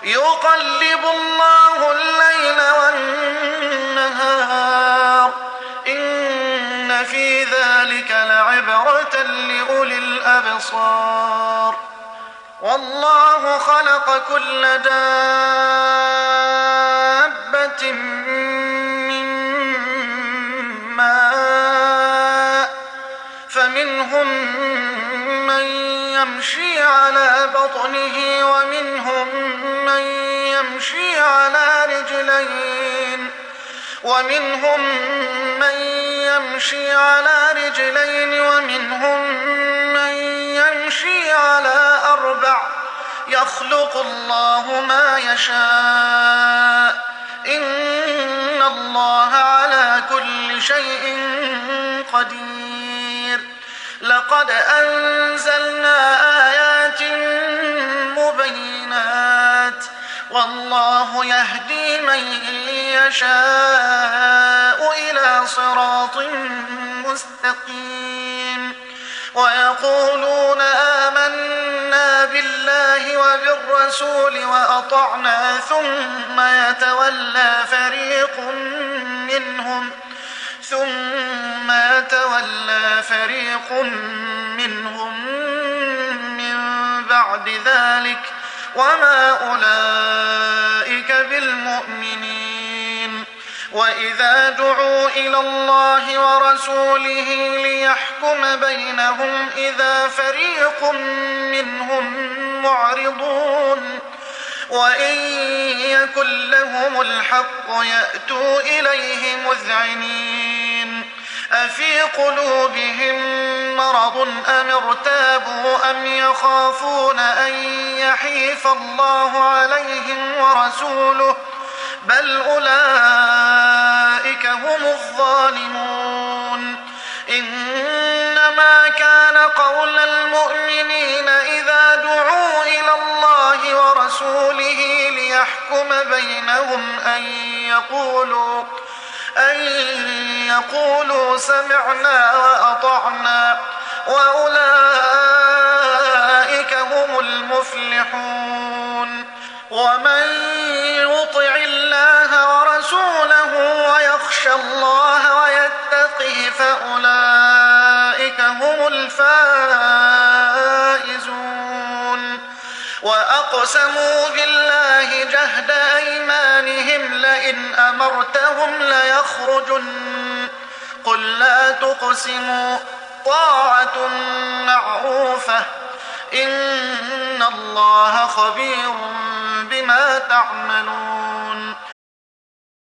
يقلب الله الليل والنهار إن في ذلك لعبرة لأولي الأبصار والله خلق كل دابة من ماء فمنهم من يمشي على بطنه ومنهم من يمشي على رجلين ومنهم من يمشي على أربع يخلق الله ما يشاء إن الله على كل شيء قدير لقد أنزلنا آيات مبينات والله يهدي من يشاء إلى صراط مستقيم ويقولون آمنا بالله وبالرسول وأطعنا ثم يتولى فريق منهم من بعد ذلك وما أولئك بالمؤمنين وإذا دعوا إلى الله ورسوله ليحكم بينهم إذا فريق منهم معرضون وإن يكن لهم الحق يأتوا إليه مذعنين أفي قلوبهم مرض أم ارتابوا أم يخافون أن يحيف الله عليهم ورسوله بل أولئك هم الظالمون إنما كان قول المؤمنين إذا دعوا إلى الله ورسوله ليحكم بينهم أن يقولوا سمعنا وأطعنا وأولئك هم المفلحون ومن يطع الله ورسوله ويخشى الله ويتقه فأولئك هم الفائزون وأقسموا بالله جهد أيمانهم لئن أمرتهم ليخرجن قل لا تقسموا طاعة معروفة إن الله خبير بما تعملون